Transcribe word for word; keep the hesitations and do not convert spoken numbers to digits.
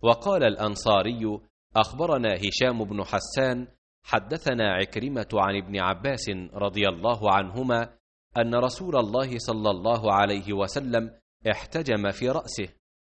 وقال الأنصاري: أخبرنا هشام بن حسان حدثنا عكرمة عن ابن عباس رضي الله عنهما أن رسول الله صلى الله عليه وسلم احتجم في رأسه،